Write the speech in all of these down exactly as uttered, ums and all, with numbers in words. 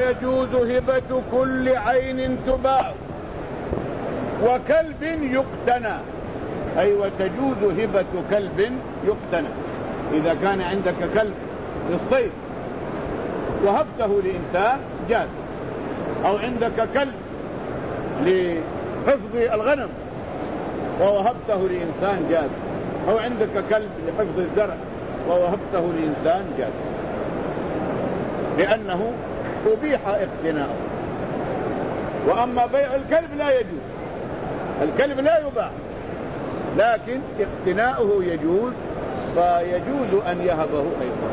وتجوز هبة كل عين تباع وكلب يقتنى، أي وتجوز هبة كلب يقتنى. إذا كان عندك كلب للصيد وهبته لإنسان جاز، أو عندك كلب لحفظ الغنم ووهبته لإنسان جاز، أو عندك كلب لحفظ الزرع ووهبته لإنسان جاز، لأنه أبيح اقتناؤه. وأما بيع الكلب لا يجوز، الكلب لا يباع، لكن اقتناؤه يجوز، فيجوز أن يهبه أيضا.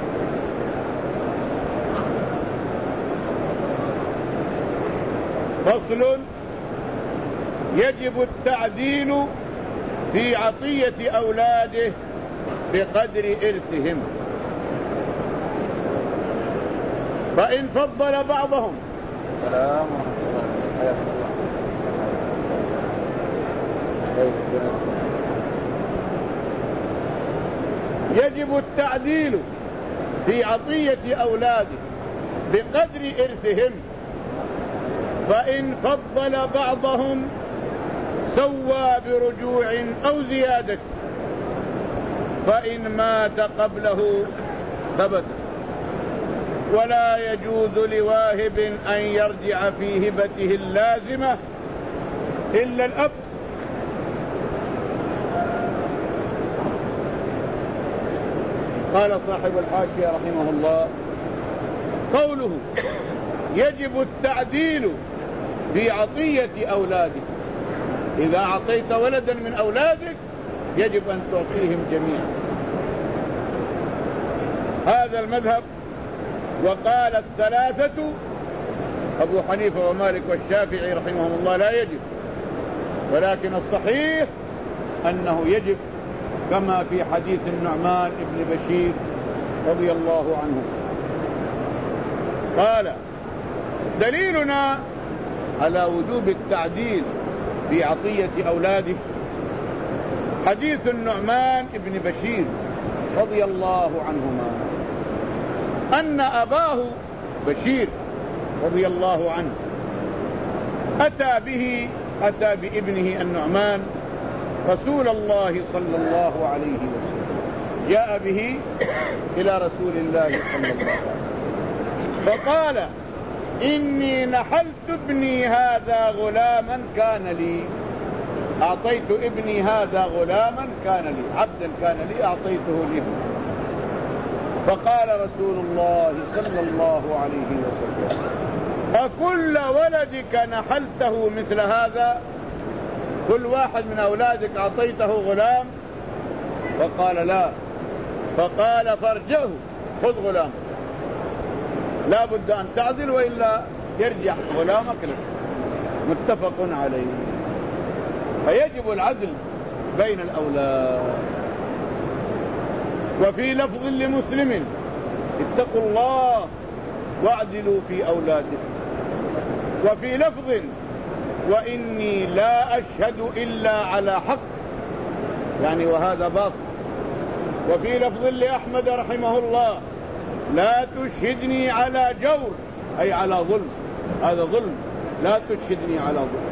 فصل: يجب التعديل في عطية أولاده بقدر إرثهم، فإن فضل بعضهم سلام يجب التعديل في عطية أولاده بقدر إرثهم، فإن فضل بعضهم سوى برجوع أو زيادة، فإن مات قبله ثبت. ولا يجوز لواهب أن يرجع في هبته اللازمة إلا الأب. قال صاحب الحاشية رحمه الله: قوله يجب التعديل في عطية أولاده، إذا أعطيت ولدا من أولادك يجب أن تعطيهم جميعا. هذا المذهب. وقال الثلاثة أبو حنيفة ومالك والشافعي رحمهم الله لا يجب، ولكن الصحيح أنه يجب، كما في حديث النعمان بن بشير رضي الله عنه. قال: دليلنا على وجوب التعديل في عطية أولاده حديث النعمان بن بشير رضي الله عنهما، أن أباه بشير رضي الله عنه أتى به أتى بابنه النعمان رسول الله صلى الله عليه وسلم، جاء به إلى رسول الله صلى الله عليه وسلم فقال: إني نحلت ابني هذا غلاما كان لي، أعطيت ابني هذا غلاما كان لي، عبدا كان لي أعطيته لي. فقال رسول الله صلى الله عليه وسلم: أكل ولدك نحلته مثل هذا؟ كل واحد من أولادك أعطيته غلام؟ فقال: لا. فقال: فارجعه، خذ غلام، لا بد أن تعدل وإلا يرجع غلامك لك. متفق عليه. فيجب العدل بين الأولاد. وفي لفظ لمسلم: اتقوا الله واعدلوا في أولادكم. وفي لفظ: وإني لا أشهد إلا على حق، يعني وهذا باطل. وفي لفظ لأحمد رحمه الله: لا تشهدني على جور، أي على ظلم، هذا ظلم، لا تشهدني على ظلم.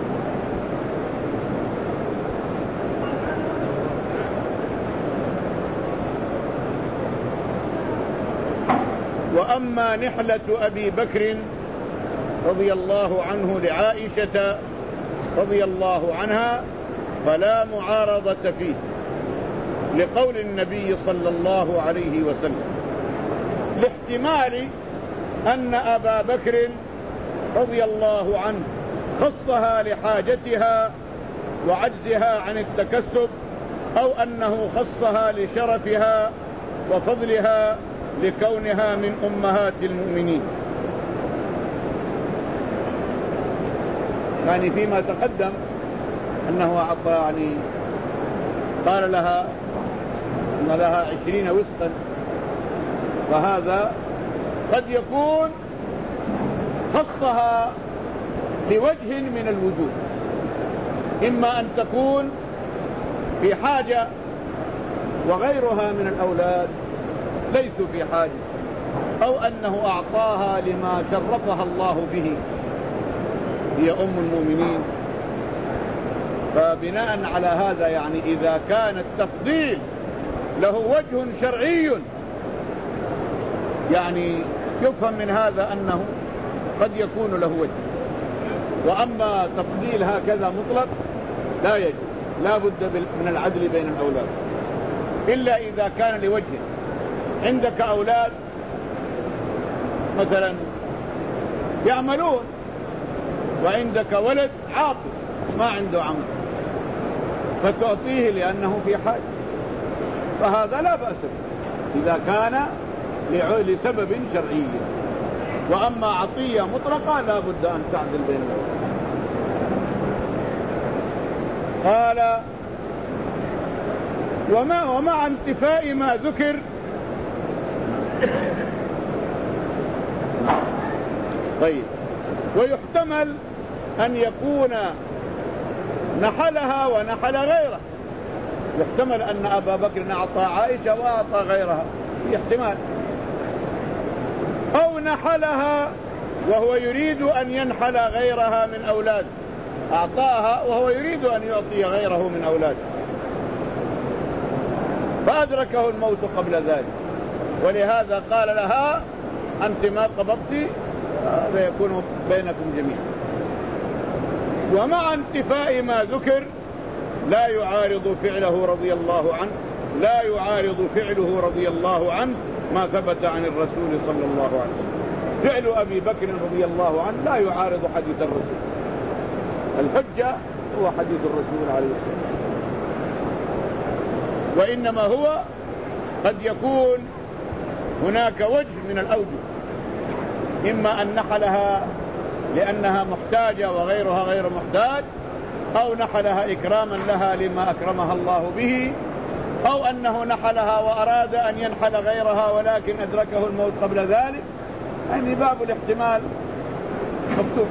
وأما نحلة أبي بكر رضي الله عنه لعائشة رضي الله عنها فلا معارضة فيه، لقول النبي صلى الله عليه وسلم، لاحتمال أن أبا بكر رضي الله عنه خصها لحاجتها وعجزها عن التكسب، أو أنه خصها لشرفها وفضلها لكونها من أمهات المؤمنين. يعني فيما تقدم أنه أعطى، يعني قال لها أن لها عشرين وسقا، فهذا قد يكون خصها لوجه من الوجوه، إما أن تكون في حاجة وغيرها من الأولاد ليسوا في حاجة، أو أنه أعطاها لما شرفها الله به، هي أم المؤمنين. فبناء على هذا يعني إذا كان التفضيل له وجه شرعي يعني يفهم من هذا أنه قد يكون له وجه. وأما تفضيل هكذا مطلق لا يجوز، لا بد من العدل بين الأولاد إلا إذا كان لوجه. عندك أولاد مثلا يعملون وعندك ولد عاطل ما عنده عمل فتعطيه لأنه في حاجة، فهذا لا بأس به إذا كان لسبب شرعي. وأما عطية مطلقة لا بد أن تعدل بين الأولاد. قال وما ومع انتفاء ما ذكر طيب ويحتمل أن يكون نحلها ونحل غيره. يحتمل أن أبا بكر أعطى عائشة وأعطى غيرها، في احتمال. أو نحلها وهو يريد أن ينحل غيرها من أولاد، أعطاها وهو يريد أن يعطي غيره من أولاد فأدركه الموت قبل ذلك، ولهذا قال لها أنت ما قبضت، هذا يكون بينكم جميعا. ومع انتفاء ما ذكر لا يعارض فعله رضي الله عنه لا يعارض فعله رضي الله عنه ما ثبت عن الرسول صلى الله عليه وسلم. فعل أبي بكر رضي الله عنه لا يعارض حديث الرسول، الحجة هو حديث الرسول عليه الصلاة والسلام. وإنما هو قد يكون هناك وجه من الأوجه، إما أن نحلها لأنها محتاجة وغيرها غير محتاج، أو نحلها إكراما لها لما أكرمها الله به، أو أنه نحلها وأراد أن ينحل غيرها ولكن أدركه الموت قبل ذلك. يعني باب الاحتمال مفتوح.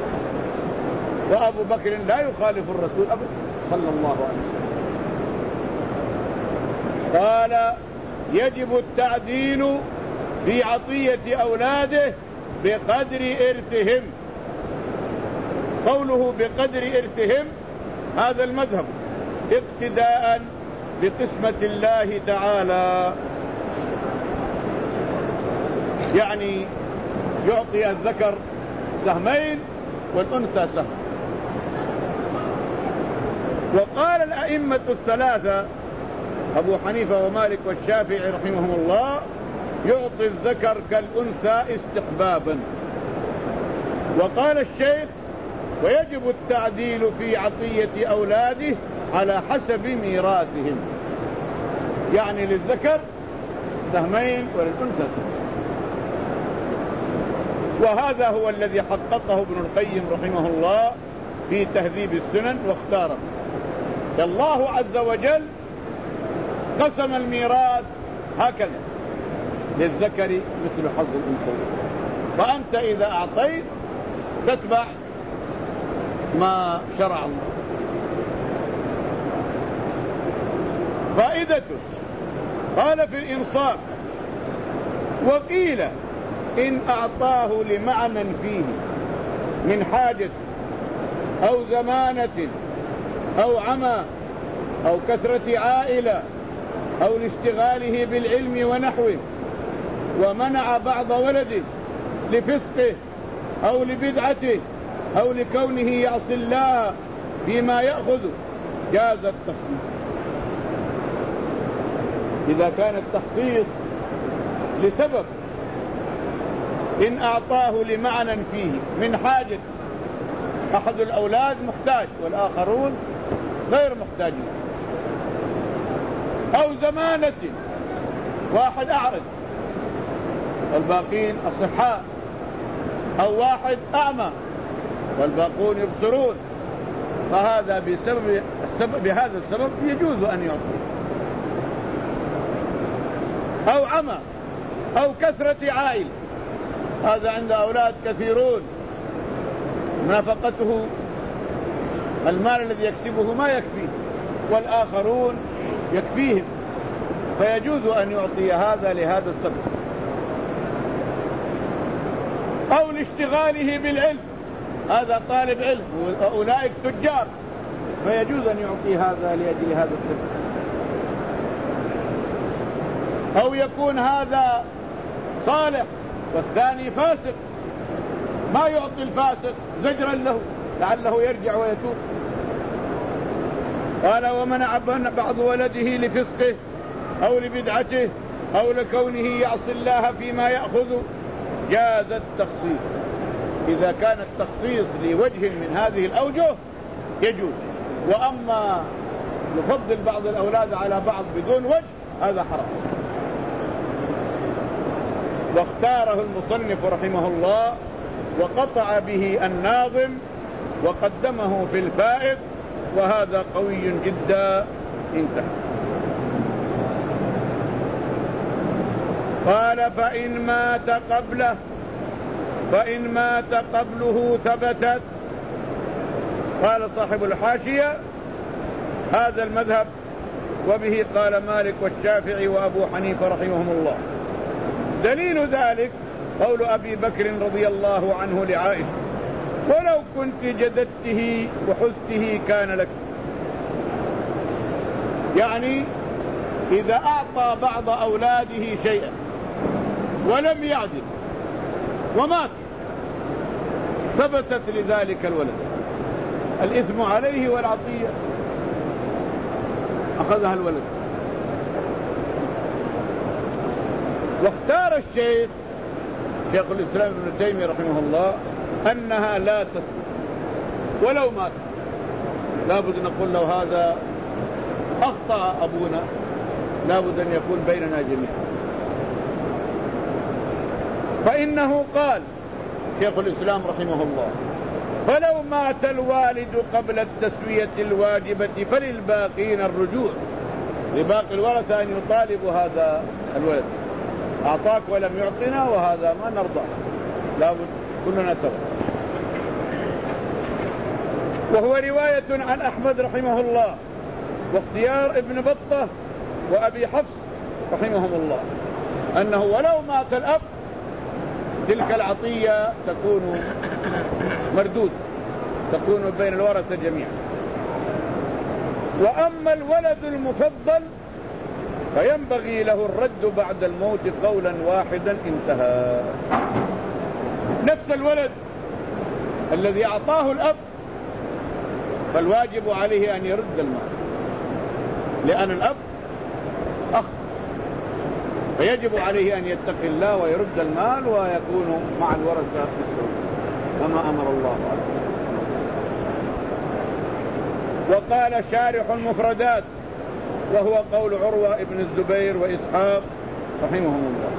وأبو بكر لا يخالف الرسول أبدا صلى الله عليه وسلم. قال يجب التعديل في عطية أولاده بقدر إرثهم. قوله بقدر إرثهم هذا المذهب اقتداء بقسمة الله تعالى، يعني يعطي الذكر سهمين والأنثى سهم. وقال الأئمة الثلاثة أبو حنيفة ومالك والشافعي رحمهم الله يعطي الذكر كالأنثى استحبابا. وقال الشيخ ويجب التعديل في عطية أولاده على حسب ميراثهم، يعني للذكر سهمين وللأنثى سهم. وهذا هو الذي حققه ابن القيم رحمه الله في تهذيب السنن واختاره. الله عز وجل قسم الميراث هكذا للذكر مثل حظ الأنثيين، فأنت إذا أعطيت تتبع ما شرع الله. فائدته قال في الإنصاف وقيل إن أعطاه لمعنى فيه من حاجة أو زمانة أو عمى أو كثرة عائلة أو لاشتغاله بالعلم ونحوه، ومنع بعض ولده لفسقه أو لبدعته أو لكونه يعصي الله فيما يأخذ، جاز التخصيص. إذا كان التخصيص لسبب، إن أعطاه لمعنى فيه من حاجة، أحد الأولاد محتاج والآخرون غير محتاجين، أو زمانة، واحد أعرج والباقين أصحاء، أو واحد أعمى والباقون يبصرون، فهذا بسبب السبب بهذا السبب يجوز أن يعطي. أو عمى أو كثرة عائل، هذا عند أولاد كثيرون نفقته المال الذي يكسبه ما يكفيه والآخرون يكفيهم، فيجوز أن يعطي هذا لهذا السبب. أو لاشتغاله بالعلم، هذا طالب علم وأولئك تجار، فيجوز أن يعطي هذا لأجل هذا السبب. أو يكون هذا صالح والثاني فاسق، ما يعطي الفاسق زجرا له لعله يرجع ويتوب. قال ومنع بعض ولده لفسقه أو لبدعته أو لكونه يعصي الله فيما يأخذ جاز التخصيص. إذا كان التخصيص لوجه من هذه الأوجه يجوز، وأما يفضل بعض الأولاد على بعض بدون وجه هذا حرام. واختاره المصنف رحمه الله وقطع به الناظم وقدمه في الفائد، وهذا قوي جدا. انتهى. قال فإن مات قبله فإن مات قبله ثبتت. قال صاحب الحاشية هذا المذهب وبه قال مالك والشافعي وأبو حنيفة رحمهم الله. دليل ذلك قول أبي بكر رضي الله عنه لعائشة ولو كنت جددته وحزته كان لك. يعني إذا أعطى بعض أولاده شيئا ولم يعدل ومات ثبتت لذلك الولد الإثم عليه والعطية أخذها الولد. واختار الشيخ شيخ الإسلام ابن تيمية رحمه الله أنها لا تثبت ولو مات. لابد نقول له هذا أخطأ أبونا، لابد أن يكون بيننا جميعا. فإنه قال شيخ الإسلام رحمه الله فلو مات الوالد قبل التسوية الواجبة فللباقين الرجوع، لباقي الورثة أن يطالبوا هذا الولد، أعطاك ولم يعطنا وهذا ما نرضى، لابد كلنا سوا. وهو رواية عن أحمد رحمه الله واختيار ابن بطة وأبي حفص رحمهم الله أنه ولو مات الأب تلك العطية تكون مردود، تكون بين الورثة جميعا. وأما الولد المفضل فينبغي له الرد بعد الموت قولا واحدا انتهى. نفس الولد الذي أعطاه الأب فالواجب عليه أن يرد المال، لأن الأب أخ، فيجب عليه أن يتقي الله ويرد المال ويكون مع الورثة كما أمر الله عليه. وقال شارح المفردات وهو قول عروة ابن الزبير وإسحاق رحمهم الله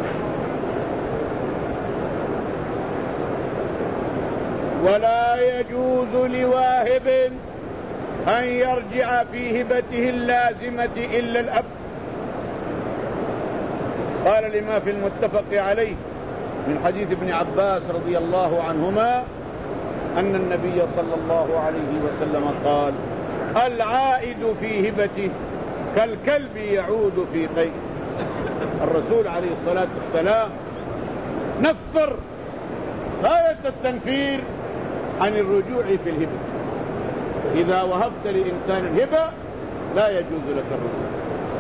ولا يجوز لواهب أن يرجع في هبته اللازمة إلا الأب. قال لما في المتفق عليه من حديث ابن عباس رضي الله عنهما أن النبي صلى الله عليه وسلم قال العائد في هبته كالكلب يعود في قيء. الرسول عليه الصلاة والسلام نفر غاية التنفير عن الرجوع في الهبة. إذا وهبت لإنسان الهبة لا يجوز لك الرجوع.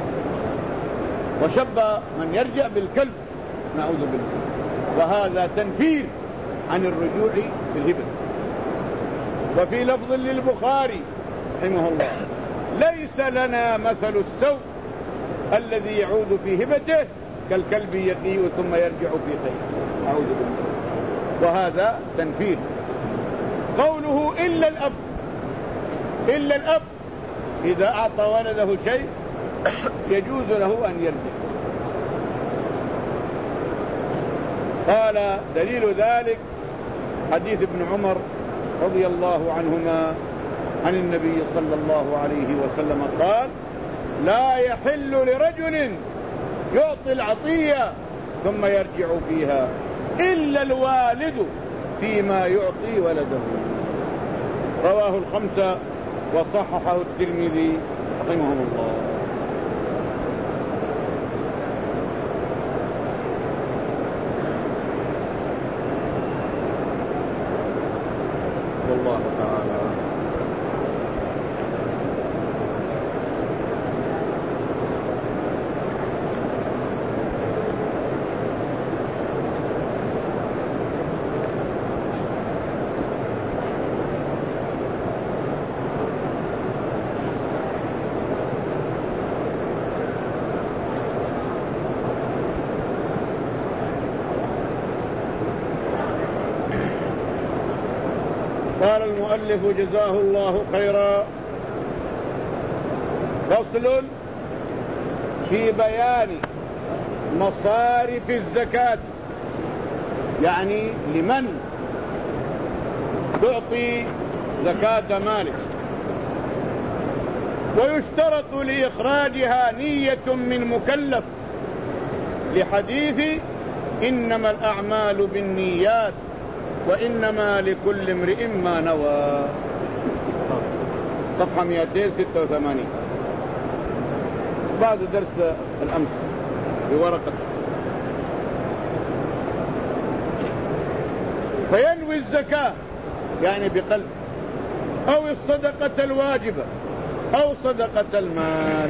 وشبه من يرجع بالكلب نعوذ بالله، وهذا تنفير عن الرجوع في الهبة. وفي لفظ للبخاري رحمه الله ليس لنا مثل السوء الذي يعود في هبته كالكلب يقيء ثم يرجع في قيء أعوذ بالله، وهذا تنفير. قوله إلا الأب، إلا الأب إذا أعطى ولده شيء يجوز له أن يرجع. قال دليل ذلك حديث ابن عمر رضي الله عنهما عن النبي صلى الله عليه وسلم قال لا يحل لرجل يعطي العطية ثم يرجع فيها إلا الوالد فيما يعطي ولده. رواه الخمسة وصححه الترمذي رحمهم الله. قال المؤلف جزاه الله خيرا: فصل في بيان مصارف الزكاة، يعني لمن تعطي زكاة مالك. ويشترط لإخراجها نية من مكلف، لحديث إنما الأعمال بالنيات وإنما لكل امرئ ما نوى، صفحة مئتين وستة وثمانين، بعد درس الأمس بورقة. فينوي الزكاة يعني بقلب، أو الصدقة الواجبة أو صدقة المال.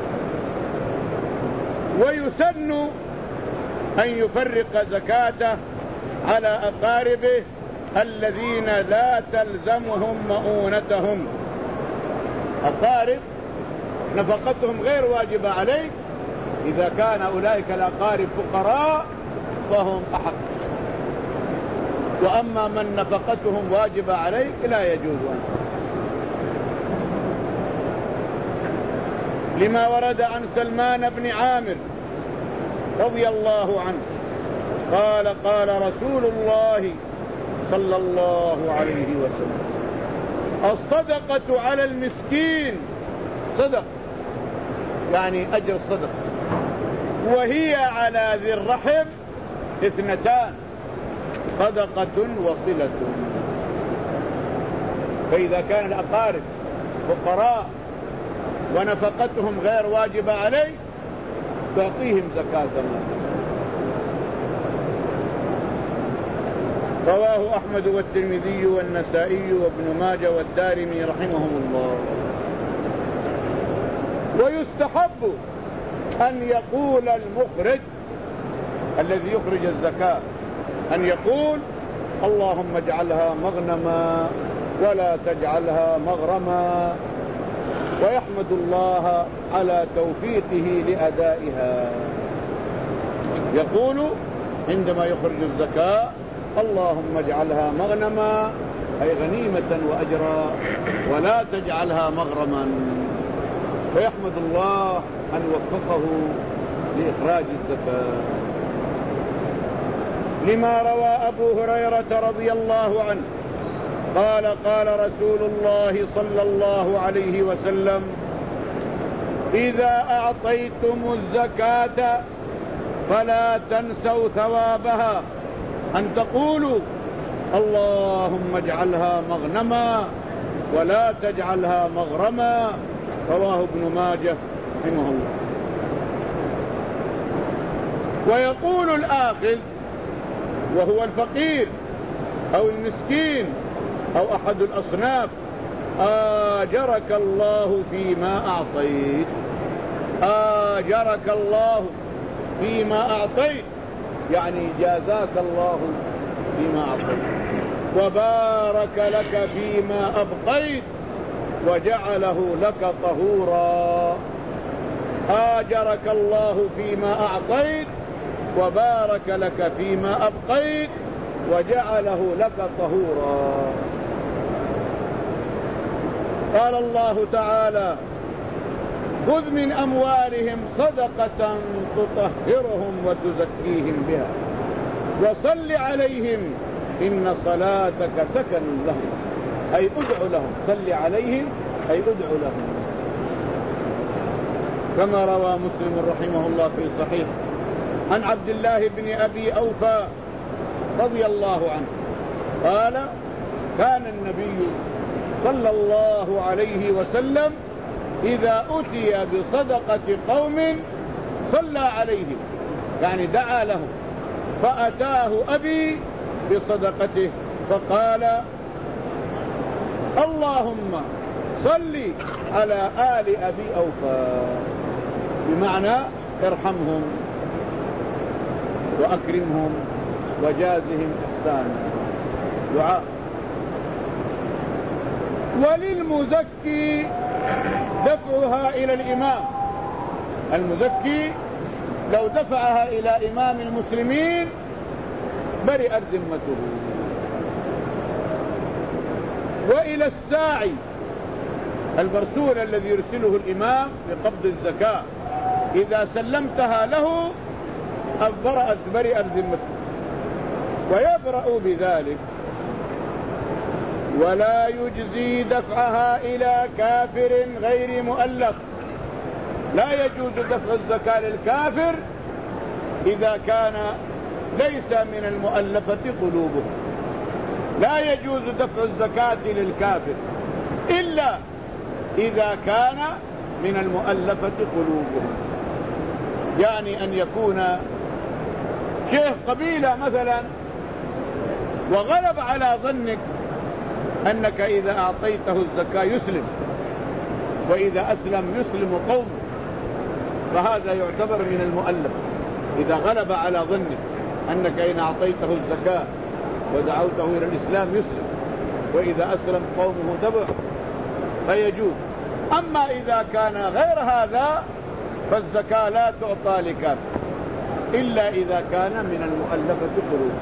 ويسن أن يفرق زكاته على أقاربه الذين لا تلزمهم مؤونتهم. أقارب نفقتهم غير واجبة عليه، إذا كان أولئك الأقارب فقراء فهم أحق، وأما من نفقتهم واجبة عليه لا يجوز أن. لما ورد عن سلمان بن عامر رضي الله عنه قال: قال رسول الله صلى الله عليه وسلم: الصدقة على المسكين صدق، يعني أجر الصدقة، وهي على ذي الرحم اثنتان: صدقة وصلة. فإذا كان الأقارب فقراء ونفقتهم غير واجبة عليه تعطيهم زكاة الله. رواه أحمد والترمذي والنسائي وابن ماجه والدارمي رحمهم الله. ويستحب أن يقول المخرج الذي يخرج الزكاة أن يقول: اللهم اجعلها مغنما ولا تجعلها مغرما، ويحمد الله على توفيقه لأدائها. يقول عندما يخرج الزكاة: اللهم اجعلها مغنما، أي غنيمة وأجرا، ولا تجعلها مغرما، فيحمد الله أن وفقه لإخراج الزكاة. لما روى أبو هريرة رضي الله عنه قال: قال رسول الله صلى الله عليه وسلم: إذا أعطيتم الزكاة فلا تنسوا ثوابها، أن تقولوا: اللهم اجعلها مغنما ولا تجعلها مغرما. رواه ابن ماجه رحمه الله. ويقول الآخذ وهو الفقير أو المسكين أو أحد الأصناف: آجرك الله فيما أعطيت، آجرك الله فيما أعطيت، يعني جازاك الله فيما أعطيت، وبارك لك فيما أبقيت، وجعله لك طهورا. آجرك الله فيما أعطيت وبارك لك فيما أبقيت وجعله لك طهورا. قال الله تعالى: خذ من أموالهم صدقة تطهرهم وتزكيهم بها وصل عليهم إن صلاتك سكن لهم، أي ادع لهم، صل عليهم أي ادع لهم. كما روى مسلم رحمه الله في صحيح عن عبد الله بن أبي أوفى رضي الله عنه قال: كان النبي صلى الله عليه وسلم إذا أتي بصدقة قوم صلى عليهم، يعني دعا لهم، فأتاه أبي بصدقته فقال: اللهم صل على آل أبي أوفى، بمعنى ارحمهم وأكرمهم وجازهم إحسانا. دعاء. وللمزكي دفعها إلى الإمام، المزكي لو دفعها إلى إمام المسلمين برئت ذمته. وإلى الساعي المرسول الذي يرسله الإمام بقبض الزكاة، إذا سلمتها له أبرأت برئت ذمته، ويبرأ بذلك. ولا يجزي دفعها إلى كافر غير مؤلف، لا يجوز دفع الزكاة للكافر إذا كان ليس من المؤلفة قلوبه، لا يجوز دفع الزكاة للكافر إلا إذا كان من المؤلفة قلوبه، يعني أن يكون شيخ قبيلة مثلا وغلب على ظنك أنك إذا أعطيته الزكاة يسلم، وإذا أسلم يسلم قومه، فهذا يعتبر من المؤلف. إذا غلب على ظنك أنك إن أعطيته الزكاة ودعوته إلى الإسلام يسلم، وإذا أسلم قومه تبعه فيجوز. أما إذا كان غير هذا فالزكاة لا تعطى لكافر إلا إذا كان من المؤلفة قلوبه.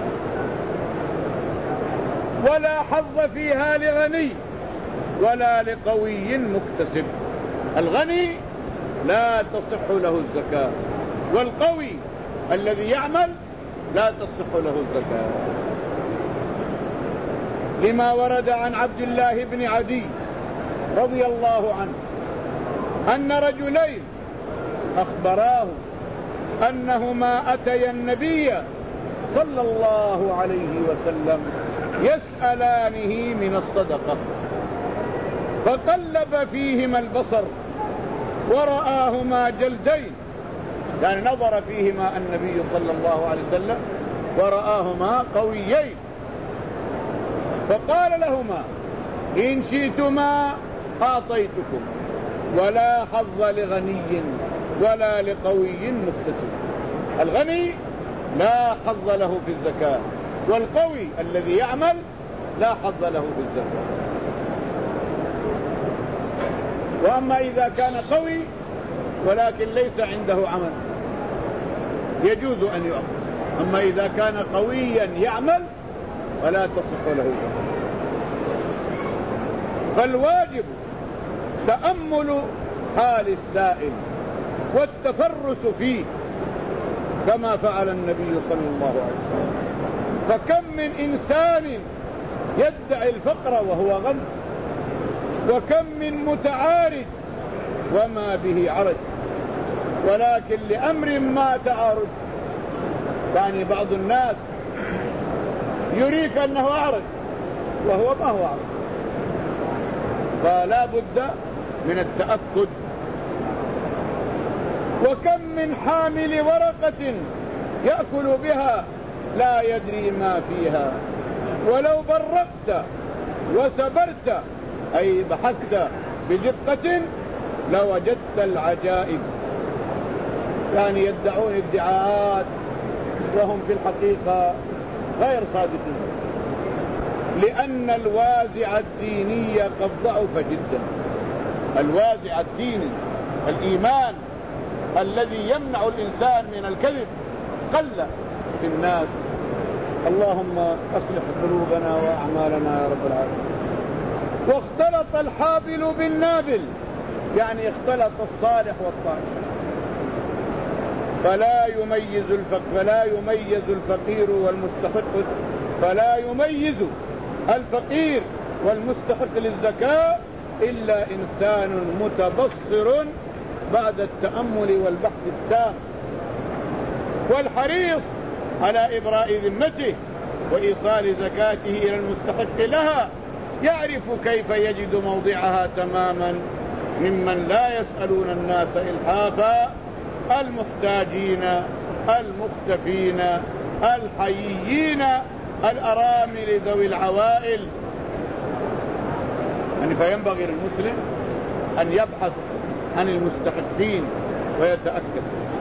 ولا حظ فيها لغني ولا لقوي مكتسب، الغني لا تصح له الزكاة، والقوي الذي يعمل لا تصح له الزكاة، لما ورد عن عبد الله بن عدي رضي الله عنه أن رجلين أخبراه أنهما أتيا النبي صلى الله عليه وسلم يسألانه من الصدقة، فقلب فيهما البصر ورآهما جلدين، يعني نظر فيهما النبي صلى الله عليه وسلم ورآهما قويين، فقال لهما إن شئتما أعطيتكم، ولا حظ لغني ولا لقوي مكتسب. الغني لا حظ له في الزكاة، والقوي الذي يعمل لا حظ له في الزكاة. وأما إذا كان قوي ولكن ليس عنده عمل يجوز أن يؤخذ، أما إذا كان قويا يعمل فلا تصح له الزكاة. فالواجب تأمل حال السائل والتفرس فيه كما فعل النبي صلى الله عليه وسلم. فكم من إنسان يدعي الفقر وهو غني، وكم من متعارج وما به عرج، ولكن لأمر ما تعارج، يعني بعض الناس يريك أنه أعرج وهو ما هو أعرج، فلا بد من التأكد. وكم من حامل ورقة يأكل بها لا يدري ما فيها، ولو برقت وسبرت أي بحثت بدقة لوجدت العجائب. يعني يدعون ادعاءات وهم في الحقيقة غير صادقين، لأن الوازع الديني قد ضعف جدا. الوازع الديني الإيمان الذي يمنع الإنسان من الكذب قل في الناس. اللهم أصلح قلوبنا وأعمالنا يا رب العالمين. واختلط الحابل بالنابل، يعني اختلط الصالح والطالح، فلا يميز الفقير فلا يميز الفقير والمستحق فلا يميز الفقير والمستحق للزكاة إلا إنسان متبصر بعد التأمل والبحث التام والحريص على إبراء ذمته وإيصال زكاته إلى المستحق لها، يعرف كيف يجد موضعها تماما ممن لا يسألون الناس إلحافا، المحتاجين المختفين الحييين الأرامل ذوي العوائل. يعني فينبغي للمسلم أن يبحث عن المستحقين ويتأكد.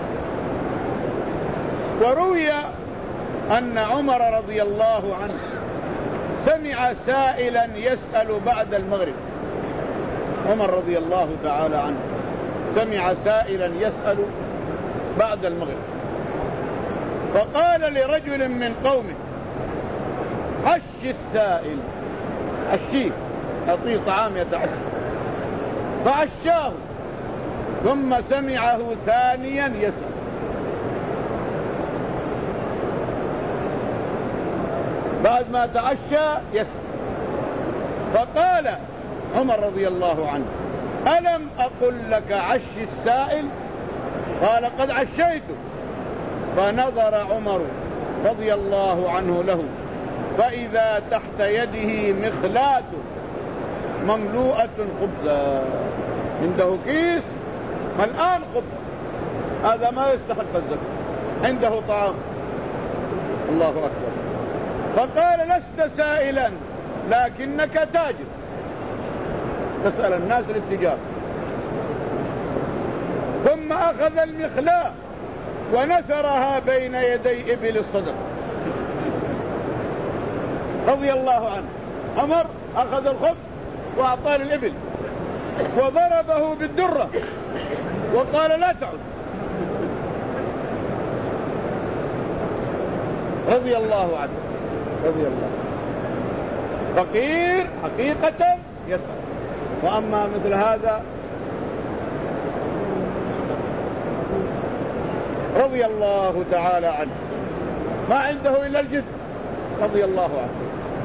وروي أن عمر رضي الله عنه سمع سائلا يسأل بعد المغرب. عمر رضي الله تعالى عنه سمع سائلا يسأل بعد المغرب، فقال لرجل من قومه: حش السائل عشيه، أعطيه طعام يتعشى. فعشاه ثم سمعه ثانيا يسأل، بعد ما تعشى يسأل. فقال عمر رضي الله عنه: ألم أقل لك عش السائل؟ قال: قد عشيته. فنظر عمر رضي الله عنه له فإذا تحت يده مخلاة مملوءة خبزا، عنده كيس ملآن خبز، هذا ما يستحق الزكاة، عنده طعام. الله أكبر. فقال: لست سائلا لكنك تاجر، تسأل الناس للتجارة. ثم أخذ المخلاة ونثرها بين يدي إبل الصدقة رضي الله عنه. عمر أخذ الخبز وأعطاه للإبل وضربه بالدرة وقال: لا تعد. رضي الله عنه، رضي الله. فقير حقيقة يسأل، وأما مثل هذا رضي الله تعالى عنه ما عنده إلا الجسم رضي الله عنه.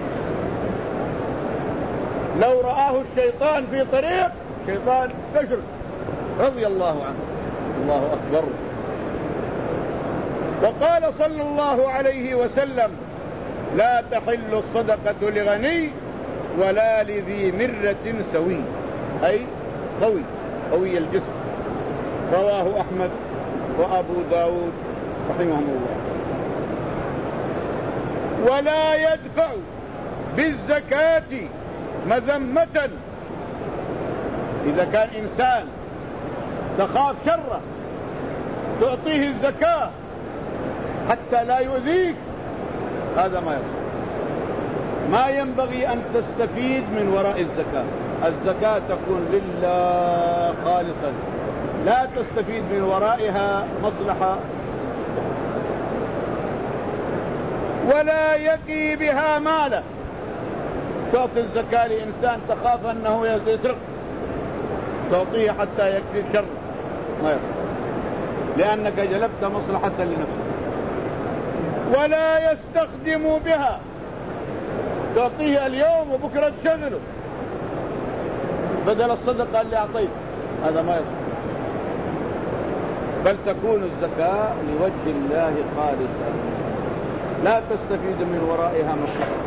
لو رآه الشيطان في طريق شيطان بشر رضي الله عنه. الله أكبر. وقال صلى الله عليه وسلم: لا تحل الصدقة لغني ولا لذي مرة سوي، أي قوي قوي الجسم. رواه أحمد وأبو داود رحمهم الله. ولا يدفع بالزكاة مذمة، إذا كان إنسان تخاف شره تعطيه الزكاة حتى لا يؤذيك، هذا ما يصح. ما ينبغي أن تستفيد من وراء الزكاة. الزكاة تكون لله خالصا، لا تستفيد من ورائها مصلحة. ولا يقي بها ماله، تعطي الزكاة لإنسان تخاف أنه يسرق تعطيه حتى يكفي الشر، ما يصح، لأنك جلبت مصلحة لنفسك. ولا يستخدم بها، تعطيه اليوم وبكرة تشغله بدل الصدقة اللي أعطيت، هذا ما يصح. بل تكون الزكاة لوجه الله خالصا، لا تستفيد من ورائها مصلحة.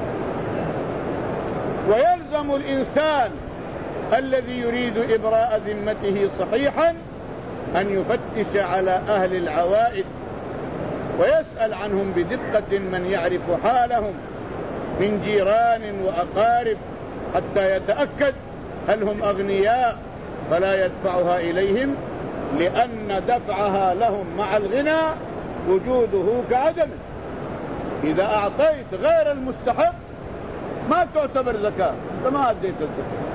ويلزم الإنسان الذي يريد إبراء ذمته صحيحا أن يفتش على أهل العوائد ويسأل عنهم بدقة من يعرف حالهم من جيران وأقارب حتى يتأكد هل هم أغنياء فلا يدفعها إليهم، لأن دفعها لهم مع الغنى وجوده كعدمه. إذا أعطيت غير المستحق ما تعتبر زكاة، أنت ما أديت الزكاة.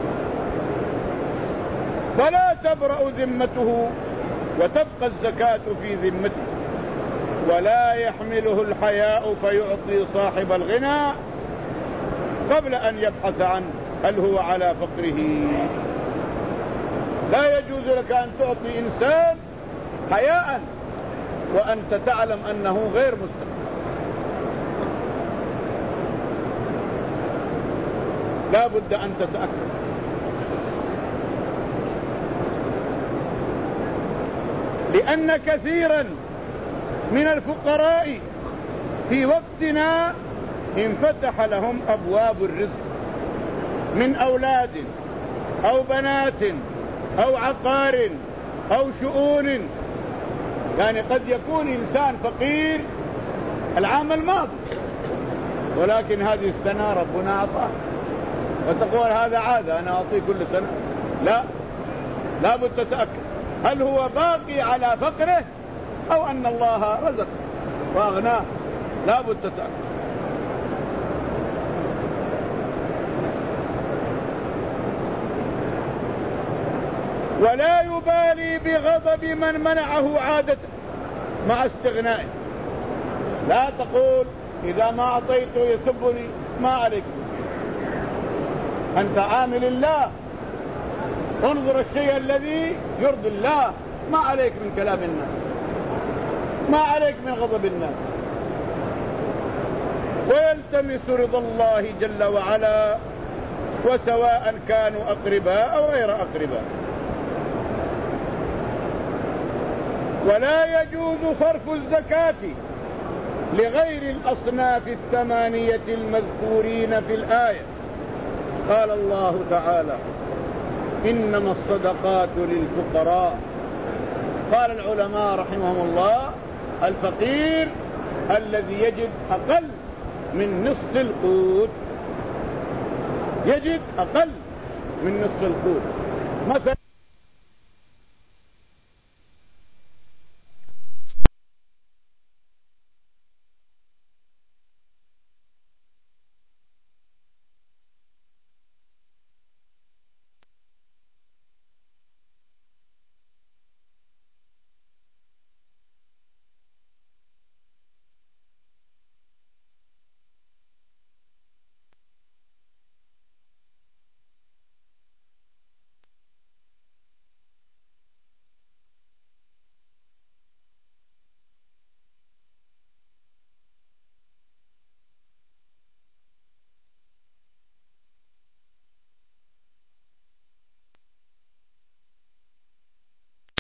فلا تبرأ ذمته وتبقى الزكاة في ذمته. ولا يحمله الحياء فيعطي صاحب الغنى قبل أن يبحث عنه هل هو على فقره. لا يجوز لك أن تعطي إنسان حياء وأنت تعلم أنه غير مستحق. لا بد أن تتأكد. لأن كثيرا من الفقراء في وقتنا انفتح لهم أبواب الرزق من أولاد أو بنات أو عقار أو شؤون. يعني قد يكون إنسان فقير العام الماضي ولكن هذه السنة ربنا أعطاه، وتقول هذا عادة أنا أعطيه كل سنة. لا، لا بد تتأكد هل هو باقي على فقره أو أن الله رزق وأغناه. لا بد تتأكد. ولا يبالي بغضب من منعه عادته مع استغنائه. لا تقول إذا ما أعطيته يسبني، ما عليك. أنت عامل الله، انظر الشيء الذي يرضي الله، ما عليك من كلام الناس، ما عليك من غضب الناس. ويلتمس رضا الله جل وعلا، وسواء كانوا أقرباء أو غير أقرباء. ولا يجوز صرف الزكاة لغير الأصناف الثمانية المذكورين في الآية. قال الله تعالى: إنما الصدقات للفقراء. قال العلماء رحمهم الله: الفقير الذي يجد أقل من نصف القوت، يجد أقل من نصف القوت. مثلا